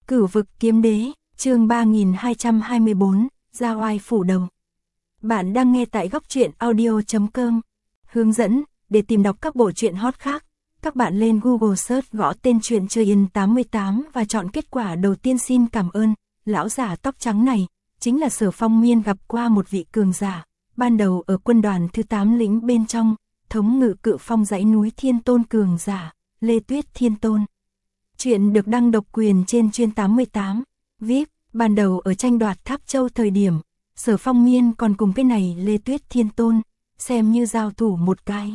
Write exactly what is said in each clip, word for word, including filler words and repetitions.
Cửu vực kiếm đế, chương ba nghìn hai trăm hai mươi bốn, Gia oai phủ đầu. Bạn đang nghe tại góc truyện audio chấm com. Hướng dẫn, để tìm đọc các bộ truyện hot khác, các bạn lên Google search gõ tên truyện Chơi Yên tám mươi tám và chọn kết quả đầu tiên. Xin cảm ơn. Lão giả tóc trắng này, chính là Sở Phong Miên gặp qua một vị cường giả, ban đầu ở quân đoàn thứ tám lĩnh bên trong, thống ngự Cự Phong dãy núi Thiên Tôn cường giả, Lê Tuyết Thiên Tôn. Chuyện được đăng độc quyền trên Chuyên tám mươi tám, vê i pê, ban đầu ở tranh đoạt Tháp Châu thời điểm, Sở Phong Miên còn cùng cái này Lê Tuyết Thiên Tôn, xem như giao thủ một cái.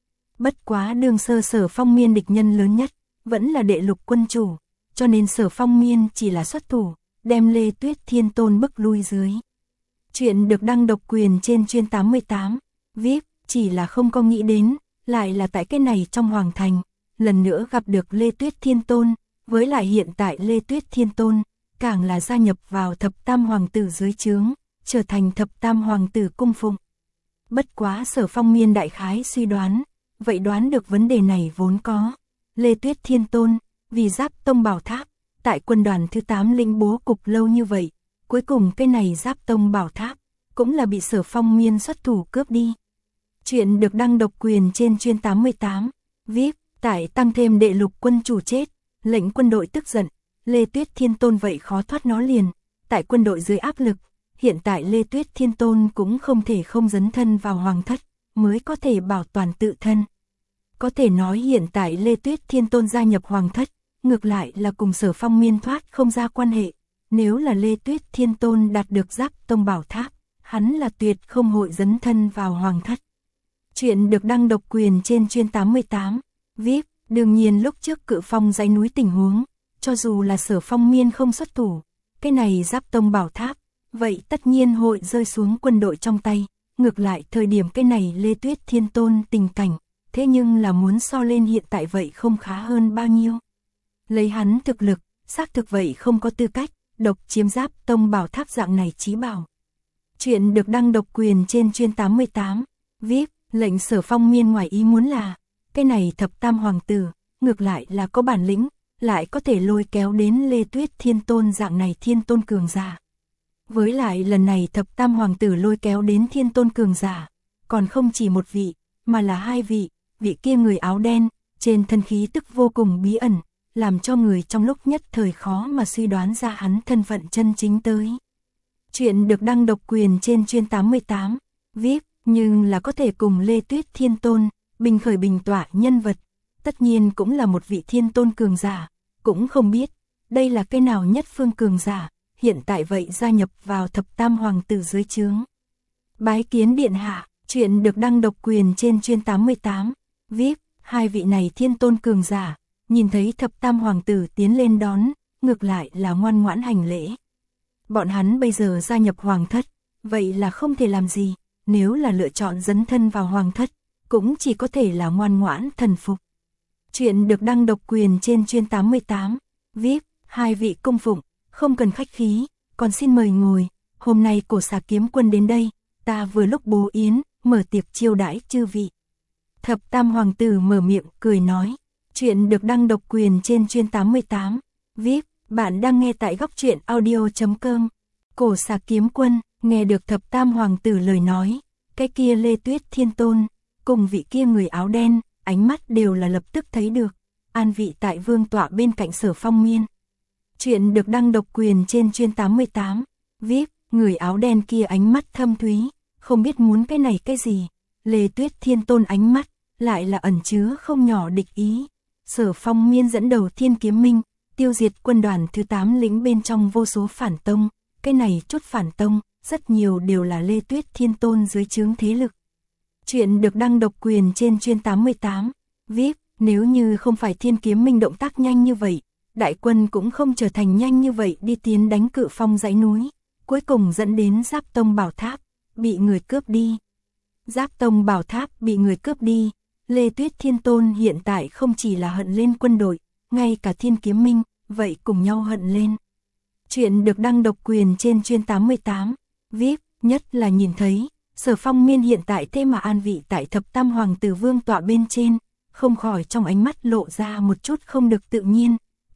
Bất quá đường sơ Sở Phong Miên địch nhân lớn nhất, vẫn là đệ lục quân chủ, cho nên Sở Phong Miên chỉ là xuất thủ, đem Lê Tuyết Thiên Tôn bức lui dưới. Chuyện được đăng độc quyền trên Chuyên tám mươi tám, vê i pê, chỉ là không có nghĩ đến, lại là tại cái này trong Hoàng Thành, lần nữa gặp được Lê Tuyết Thiên Tôn, với lại hiện tại Lê Tuyết Thiên Tôn, càng là gia nhập vào thập tam hoàng tử dưới trướng, trở thành thập tam hoàng tử cung phụng. Bất quá Sở Phong Miên đại khái suy đoán, vậy đoán được vấn đề này vốn có. Lê Tuyết Thiên Tôn, vì Giáp Tông Bảo Tháp, tại quân đoàn thứ tám lĩnh bố cục lâu như vậy, cuối cùng cái này Giáp Tông Bảo Tháp, cũng là bị Sở Phong Miên xuất thủ cướp đi. Chuyện được đăng độc quyền trên Chuyên tám mươi tám, vê i pê, tại tăng thêm đệ lục quân chủ chết, lệnh quân đội tức giận, Lê Tuyết Thiên Tôn vậy khó thoát nó liền, tại quân đội dưới áp lực, hiện tại Lê Tuyết Thiên Tôn cũng không thể không dấn thân vào hoàng thất, mới có thể bảo toàn tự thân. Có thể nói hiện tại Lê Tuyết Thiên Tôn gia nhập hoàng thất, ngược lại là cùng Sở Phong Miên thoát không ra quan hệ, nếu là Lê Tuyết Thiên Tôn đạt được Giáp Tông Bảo Tháp, hắn là tuyệt không hội dấn thân vào hoàng thất. Chuyện được đăng độc quyền trên Chuyên tám mươi tám, vê i pê, đương nhiên lúc trước Cự Phong dãy núi tình huống, cho dù là Sở Phong Miên không xuất thủ, cái này Giáp Tông Bảo Tháp, vậy tất nhiên hội rơi xuống quân đội trong tay, ngược lại thời điểm cái này Lê Tuyết Thiên Tôn tình cảnh, thế nhưng là muốn so lên hiện tại vậy không khá hơn bao nhiêu. Lấy hắn thực lực, xác thực vậy không có tư cách, độc chiếm Giáp Tông Bảo Tháp dạng này chí bảo. Chuyện được đăng độc quyền trên Chuyên tám mươi tám, vê i pê, lệnh Sở Phong Miên ngoài ý muốn là, cái này thập tam hoàng tử, ngược lại là có bản lĩnh, lại có thể lôi kéo đến Lê Tuyết Thiên Tôn dạng này Thiên Tôn cường giả. Với lại lần này thập tam hoàng tử lôi kéo đến Thiên Tôn cường giả, còn không chỉ một vị, mà là hai vị, vị kia người áo đen, trên thân khí tức vô cùng bí ẩn, làm cho người trong lúc nhất thời khó mà suy đoán ra hắn thân phận chân chính tới. Chuyện được đăng độc quyền trên Chuyên tám mươi tám, vê i pê, nhưng là có thể cùng Lê Tuyết Thiên Tôn, bình khởi bình tọa nhân vật, tất nhiên cũng là một vị Thiên Tôn cường giả, cũng không biết, đây là cái nào nhất phương cường giả, hiện tại vậy gia nhập vào thập tam hoàng tử dưới trướng. Bái kiến điện hạ, chuyện được đăng độc quyền trên Chuyên tám mươi tám, vê i pê, hai vị này Thiên Tôn cường giả, nhìn thấy thập tam hoàng tử tiến lên đón, ngược lại là ngoan ngoãn hành lễ. Bọn hắn bây giờ gia nhập hoàng thất, vậy là không thể làm gì, nếu là lựa chọn dấn thân vào hoàng thất, cũng chỉ có thể là ngoan ngoãn thần phục. Chuyện được đăng độc quyền trên Chuyên tám mươi tám, vê i pê, hai vị cung phụng, không cần khách khí, còn xin mời ngồi, hôm nay Cổ Xà Kiếm Quân đến đây, ta vừa lúc bố yến, mở tiệc chiêu đãi chư vị. Thập tam hoàng tử mở miệng cười nói. Chuyện được đăng độc quyền trên Chuyên tám mươi tám, vê i pê, bạn đang nghe tại góc truyện audio chấm com. Cổ Xà Kiếm Quân, nghe được thập tam hoàng tử lời nói, cái kia Lê Tuyết Thiên Tôn, cùng vị kia người áo đen, ánh mắt đều là lập tức thấy được, an vị tại vương tọa bên cạnh Sở Phong Miên. Chuyện được đăng độc quyền trên Chuyên tám mươi tám, vê i pê, người áo đen kia ánh mắt thâm thúy, không biết muốn cái này cái gì, Lê Tuyết Thiên Tôn ánh mắt, lại là ẩn chứa không nhỏ địch ý. Sở Phong Miên dẫn đầu Thiên Kiếm Minh, tiêu diệt quân đoàn thứ tám lĩnh bên trong vô số phản tông, cái này chút phản tông, rất nhiều đều là Lê Tuyết Thiên Tôn dưới trướng thế lực. Chuyện được đăng độc quyền trên Chuyên tám mươi tám, vê i pê, nếu như không phải Thiên Kiếm Minh động tác nhanh như vậy, đại quân cũng không trở thành nhanh như vậy đi tiến đánh Cự Phong dãy núi, cuối cùng dẫn đến Giáp Tông Bảo Tháp, bị người cướp đi. Giáp Tông Bảo Tháp bị người cướp đi, Lê Tuyết Thiên Tôn hiện tại không chỉ là hận lên quân đội, ngay cả Thiên Kiếm Minh, vậy cùng nhau hận lên. Chuyện được đăng độc quyền trên Chuyên tám mươi tám, vê i pê, nhất là nhìn thấy, Sở Phong Miên hiện tại thế mà an vị tại thập tam hoàng tử vương tọa bên trên, không khỏi trong ánh mắt lộ ra một chút không được tự nhiên,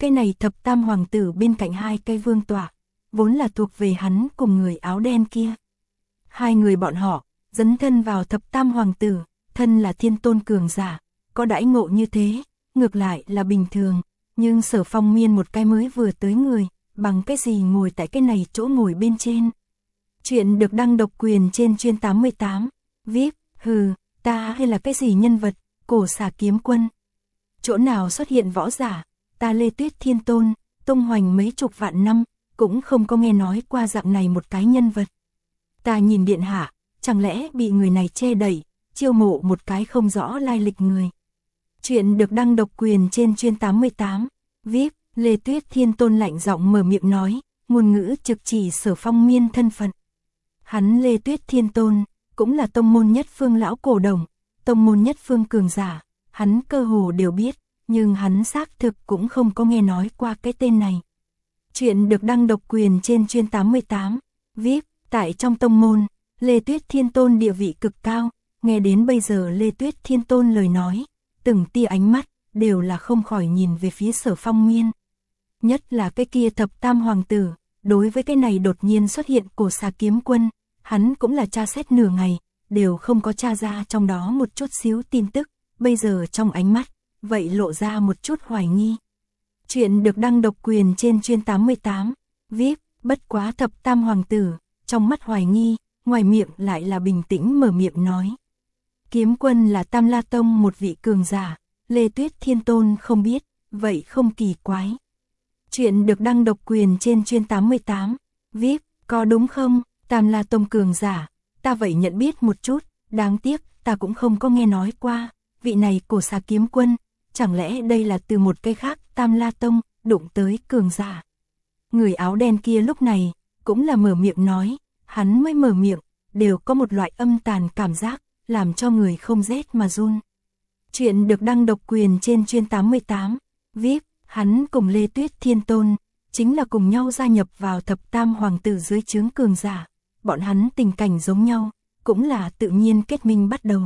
cái này thập tam hoàng tử bên cạnh hai cây vương tọa, vốn là thuộc về hắn cùng người áo đen kia. Hai người bọn họ, dấn thân vào thập tam hoàng tử, thân là thiên tôn cường giả, có đãi ngộ như thế, ngược lại là bình thường, nhưng Sở Phong Miên một cái mới vừa tới người, bằng cái gì ngồi tại cái này chỗ ngồi bên trên. Chuyện được đăng độc quyền trên chuyên tám mươi tám, vê i pê, hừ, ta hay là cái gì nhân vật, cổ xà kiếm quân. Chỗ nào xuất hiện võ giả, ta Lê Tuyết Thiên Tôn, tung hoành mấy chục vạn năm, cũng không có nghe nói qua dạng này một cái nhân vật. Ta nhìn điện hạ, chẳng lẽ bị người này che đậy, chiêu mộ một cái không rõ lai lịch người. Chuyện được đăng độc quyền trên chuyên tám mươi tám, vê i pê, Lê Tuyết Thiên Tôn lạnh giọng mở miệng nói, ngôn ngữ trực chỉ Sở Phong Miên thân phận. Hắn Lê Tuyết Thiên Tôn, cũng là tông môn nhất phương lão cổ đồng, tông môn nhất phương cường giả, hắn cơ hồ đều biết, nhưng hắn xác thực cũng không có nghe nói qua cái tên này. Chuyện được đăng độc quyền trên chuyên tám mươi tám, vê i pê, tại trong tông môn, Lê Tuyết Thiên Tôn địa vị cực cao, nghe đến bây giờ Lê Tuyết Thiên Tôn lời nói, từng tia ánh mắt, đều là không khỏi nhìn về phía Sở Phong Miên. Nhất là cái kia thập tam hoàng tử, đối với cái này đột nhiên xuất hiện cổ xà kiếm quân, hắn cũng là tra xét nửa ngày, đều không có tra ra trong đó một chút xíu tin tức, bây giờ trong ánh mắt, vậy lộ ra một chút hoài nghi. Chuyện được đăng độc quyền trên chuyên tám mươi tám, vê i pê, bất quá thập tam hoàng tử, trong mắt hoài nghi, ngoài miệng lại là bình tĩnh mở miệng nói. Kiếm quân là Tam La Tông một vị cường giả, Lê Tuyết Thiên Tôn không biết, vậy không kỳ quái. Chuyện được đăng độc quyền trên chuyên tám mươi tám, vê i pê, có đúng không, Tam La Tông cường giả, ta vậy nhận biết một chút, đáng tiếc, ta cũng không có nghe nói qua, vị này cổ xà kiếm quân, chẳng lẽ đây là từ một cây khác Tam La Tông, đụng tới cường giả. Người áo đen kia lúc này, cũng là mở miệng nói, hắn mới mở miệng, đều có một loại âm tàn cảm giác, làm cho người không rét mà run. Chuyện được đăng độc quyền trên chuyên tám mươi tám, vê i pê, hắn cùng Lê Tuyết Thiên Tôn, chính là cùng nhau gia nhập vào thập tam hoàng tử dưới trướng cường giả, bọn hắn tình cảnh giống nhau, cũng là tự nhiên kết minh bắt đầu.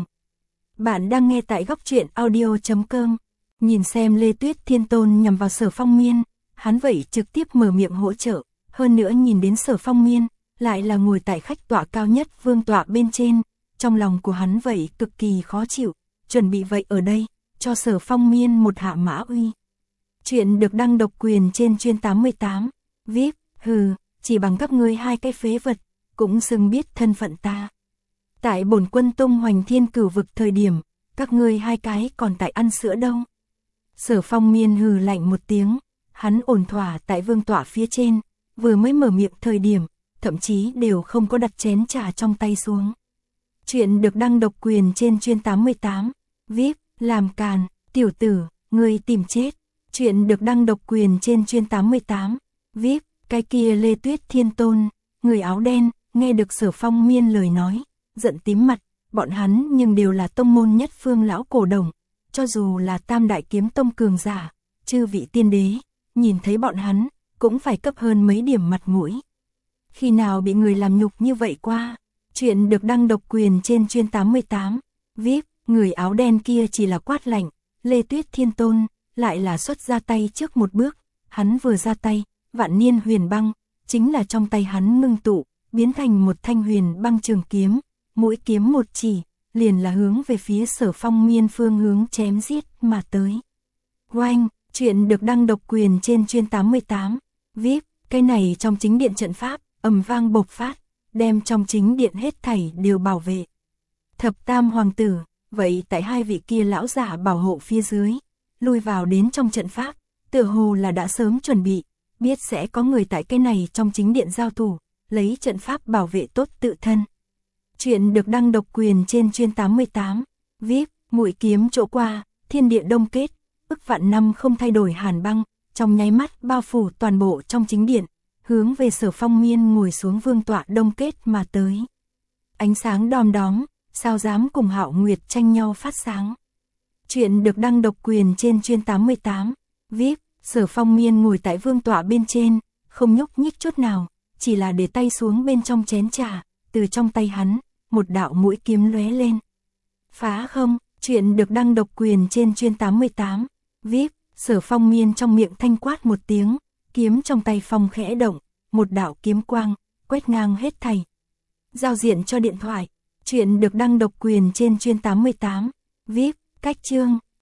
Bạn đang nghe tại góc truyện audio chấm com, nhìn xem Lê Tuyết Thiên Tôn nhằm vào Sở Phong Miên, hắn vậy trực tiếp mở miệng hỗ trợ, hơn nữa nhìn đến Sở Phong Miên, lại là ngồi tại khách tọa cao nhất vương tọa bên trên, trong lòng của hắn vậy cực kỳ khó chịu, chuẩn bị vậy ở đây, cho Sở Phong Miên một hạ mã uy. Chuyện được đăng độc quyền trên chuyên tám mươi tám, vê i pê, hừ, chỉ bằng các ngươi hai cái phế vật, cũng xưng biết thân phận ta. Tại bổn quân tung hoành thiên cửu vực thời điểm, các ngươi hai cái còn tại ăn sữa đâu. Sở Phong Miên hừ lạnh một tiếng, hắn ổn thỏa tại vương tọa phía trên, vừa mới mở miệng thời điểm, thậm chí đều không có đặt chén trà trong tay xuống. Chuyện được đăng độc quyền trên chuyên tám mươi tám, vê i pê, làm càn, tiểu tử, ngươi tìm chết. Chuyện được đăng độc quyền trên chuyên tám mươi tám, vê i pê, cái kia Lê Tuyết Thiên Tôn, người áo đen, nghe được Sở Phong Miên lời nói, giận tím mặt, bọn hắn nhưng đều là tông môn nhất phương lão cổ đồng, cho dù là tam đại kiếm tông cường giả, chư vị tiên đế, nhìn thấy bọn hắn, cũng phải cấp hơn mấy điểm mặt mũi. Khi nào bị người làm nhục như vậy qua? Chuyện được đăng độc quyền trên chuyên tám mươi tám, vê i pê, người áo đen kia chỉ là quát lạnh, Lê Tuyết Thiên Tôn, lại là xuất ra tay trước một bước, hắn vừa ra tay, vạn niên huyền băng, chính là trong tay hắn ngưng tụ, biến thành một thanh huyền băng trường kiếm, mũi kiếm một chỉ, liền là hướng về phía Sở Phong Miên phương hướng chém giết mà tới. Oanh, chuyện được đăng độc quyền trên chuyên tám mươi tám, vê i pê, cái này trong chính điện trận pháp, ầm vang bộc phát, đem trong chính điện hết thảy đều bảo vệ. Thập tam hoàng tử, vậy tại hai vị kia lão giả bảo hộ phía dưới, lui vào đến trong trận pháp, tựa hồ là đã sớm chuẩn bị, biết sẽ có người tại cái này trong chính điện giao thủ, lấy trận pháp bảo vệ tốt tự thân. Chuyện được đăng độc quyền trên chuyên tám mươi tám, vê i pê, mũi kiếm chỗ qua, thiên địa đông kết, ức vạn năm không thay đổi hàn băng, trong nháy mắt bao phủ toàn bộ trong chính điện, hướng về Sở Phong Miên ngồi xuống vương tọa đông kết mà tới. Ánh sáng đom đóm, sao dám cùng Hạo Nguyệt tranh nhau phát sáng. Chuyện được đăng độc quyền trên chuyên tám mươi tám, vê i pê, Sở Phong Miên ngồi tại vương tọa bên trên, không nhúc nhích chút nào, chỉ là để tay xuống bên trong chén trà, từ trong tay hắn, một đạo mũi kiếm lóe lên. Phá không, chuyện được đăng độc quyền trên chuyên tám mươi tám, vê i pê, Sở Phong Miên trong miệng thanh quát một tiếng, kiếm trong tay Phong khẽ động, một đạo kiếm quang, quét ngang hết thảy. Giao diện cho điện thoại, chuyện được đăng độc quyền trên chuyên tám mươi tám, vê i pê, cách chương.